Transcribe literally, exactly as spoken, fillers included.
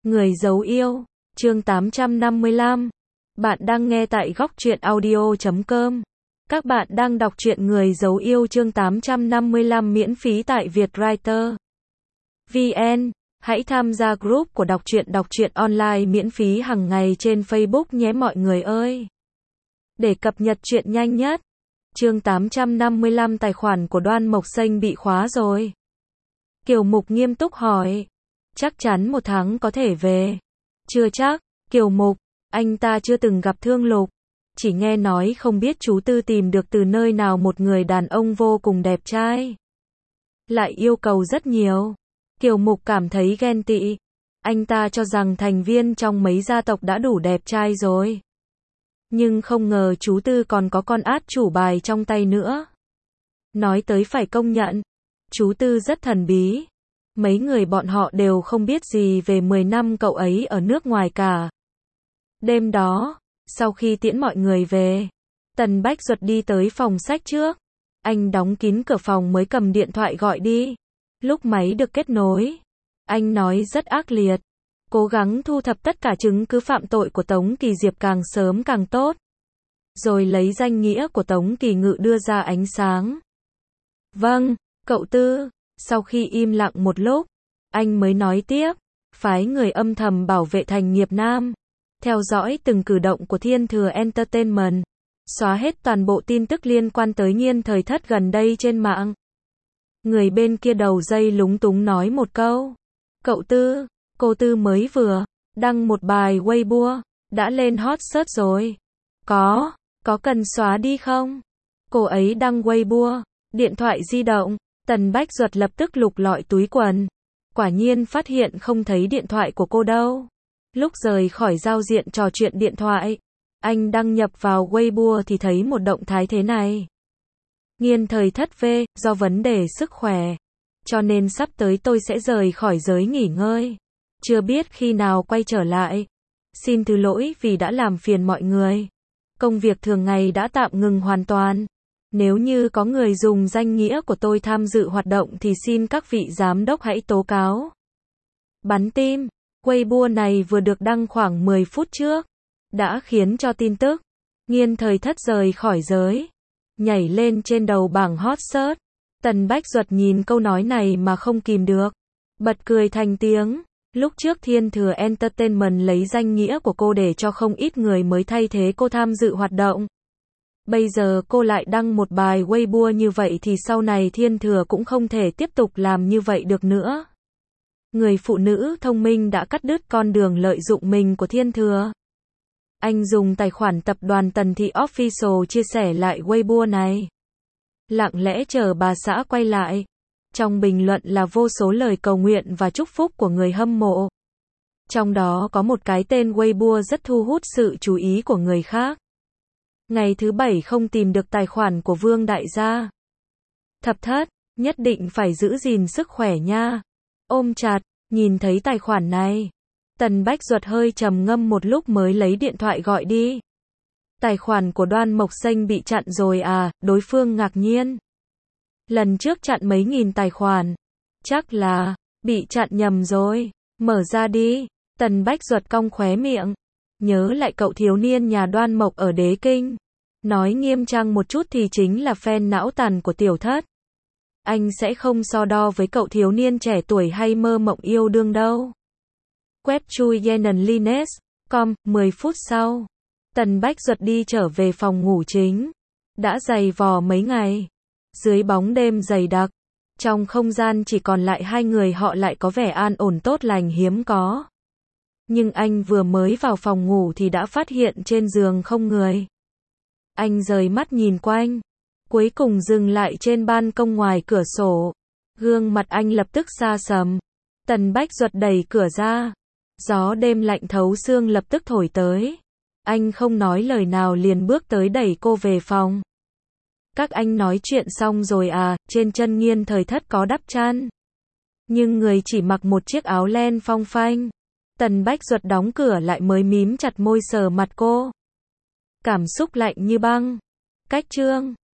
Người giấu yêu, chương tám trăm năm mươi lăm. Bạn đang nghe tại góc truyện audio chấm com. Các bạn đang đọc truyện Người giấu yêu chương tám trăm năm mươi lăm miễn phí tại Vietwriter vê en. Hãy tham gia group của đọc truyện đọc truyện online miễn phí hàng ngày trên Facebook nhé mọi người ơi. Để cập nhật truyện nhanh nhất. Chương tám trăm năm mươi lăm tài khoản của Đoan Mộc Xanh bị khóa rồi. Kiều Mục nghiêm túc hỏi. Chắc chắn một tháng có thể về. Chưa chắc, Kiều Mục, anh ta chưa từng gặp Thương Lục. Chỉ nghe nói không biết chú Tư tìm được từ nơi nào một người đàn ông vô cùng đẹp trai. Lại yêu cầu rất nhiều. Kiều Mục cảm thấy ghen tị. Anh ta cho rằng thành viên trong mấy gia tộc đã đủ đẹp trai rồi. Nhưng không ngờ chú Tư còn có con át chủ bài trong tay nữa. Nói tới phải công nhận. Chú Tư rất thần bí. Mấy người bọn họ đều không biết gì về mười năm cậu ấy ở nước ngoài cả. Đêm đó, sau khi tiễn mọi người về, Tần Bách Duật đi tới phòng sách trước. Anh đóng kín cửa phòng mới cầm điện thoại gọi đi. Lúc máy được kết nối, anh nói rất ác liệt. Cố gắng thu thập tất cả chứng cứ phạm tội của Tống Kỳ Diệp càng sớm càng tốt. Rồi lấy danh nghĩa của Tống Kỳ Ngự đưa ra ánh sáng. Vâng, cậu Tư. Sau khi im lặng một lúc, anh mới nói tiếp, phái người âm thầm bảo vệ thành Nghiệp Nam, theo dõi từng cử động của Thiên Thừa Entertainment, xóa hết toàn bộ tin tức liên quan tới Nhiên Thời Thất gần đây trên mạng. Người bên kia đầu dây lúng túng nói một câu, cậu Tư, cô Tư mới vừa đăng một bài Weibo, đã lên hot search rồi. Có, có cần xóa đi không? Cô ấy đăng Weibo, điện thoại di động. Tần Bách Duật lập tức lục lọi túi quần. Quả nhiên phát hiện không thấy điện thoại của cô đâu. Lúc rời khỏi giao diện trò chuyện điện thoại, anh đăng nhập vào Weibo thì thấy một động thái thế này. Nhiên Thời Thất về, do vấn đề sức khỏe. Cho nên sắp tới tôi sẽ rời khỏi giới nghỉ ngơi. Chưa biết khi nào quay trở lại. Xin thứ lỗi vì đã làm phiền mọi người. Công việc thường ngày đã tạm ngừng hoàn toàn. Nếu như có người dùng danh nghĩa của tôi tham dự hoạt động thì xin các vị giám đốc hãy tố cáo. Bắn tim, Weibo này vừa được đăng khoảng mười phút trước, đã khiến cho tin tức Nhiên Thời Thất rời khỏi giới, nhảy lên trên đầu bảng hot search. Tần Bách Duật nhìn câu nói này mà không kìm được, bật cười thành tiếng. Lúc trước Thiên Thừa Entertainment lấy danh nghĩa của cô để cho không ít người mới thay thế cô tham dự hoạt động. Bây giờ cô lại đăng một bài Weibo như vậy thì sau này Thiên Thừa cũng không thể tiếp tục làm như vậy được nữa. Người phụ nữ thông minh đã cắt đứt con đường lợi dụng mình của Thiên Thừa. Anh dùng tài khoản tập đoàn Tần Thị Official chia sẻ lại Weibo này. Lặng lẽ chờ bà xã quay lại. Trong bình luận là vô số lời cầu nguyện và chúc phúc của người hâm mộ. Trong đó có một cái tên Weibo rất thu hút sự chú ý của người khác. Ngày thứ bảy không tìm được tài khoản của Vương Đại gia. Thập Thất, nhất định phải giữ gìn sức khỏe nha. Ôm chặt, nhìn thấy tài khoản này. Tần Bách Duật hơi trầm ngâm một lúc mới lấy điện thoại gọi đi. Tài khoản của Đoan Mộc Xanh bị chặn rồi à, đối phương ngạc nhiên. Lần trước chặn mấy nghìn tài khoản. Chắc là, bị chặn nhầm rồi. Mở ra đi. Tần Bách Duật cong khóe miệng. Nhớ lại cậu thiếu niên nhà Đoan Mộc ở Đế Kinh. Nói nghiêm trang một chút thì chính là fan não tàn của Tiểu Thất. Anh sẽ không so đo với cậu thiếu niên trẻ tuổi hay mơ mộng yêu đương đâu. Web chui Yenan Lines chấm com, mười phút sau. Tần Bách Duật đi trở về phòng ngủ chính. Đã giày vò mấy ngày. Dưới bóng đêm dày đặc. Trong không gian chỉ còn lại hai người họ lại có vẻ an ổn tốt lành hiếm có. Nhưng anh vừa mới vào phòng ngủ thì đã phát hiện trên giường không người. Anh rời mắt nhìn quanh, cuối cùng dừng lại trên ban công ngoài cửa sổ. Gương mặt anh lập tức xa sầm. Tần Bách Duật đẩy cửa ra. Gió đêm lạnh thấu xương lập tức thổi tới. Anh không nói lời nào liền bước tới đẩy cô về phòng. Các anh nói chuyện xong rồi à, trên chân Nhiên Thời Thất có đắp chăn. Nhưng người chỉ mặc một chiếc áo len phong phanh. Tần Bách Duật đóng cửa lại mới mím chặt môi sờ mặt cô. Cảm xúc lạnh như băng. Cách chương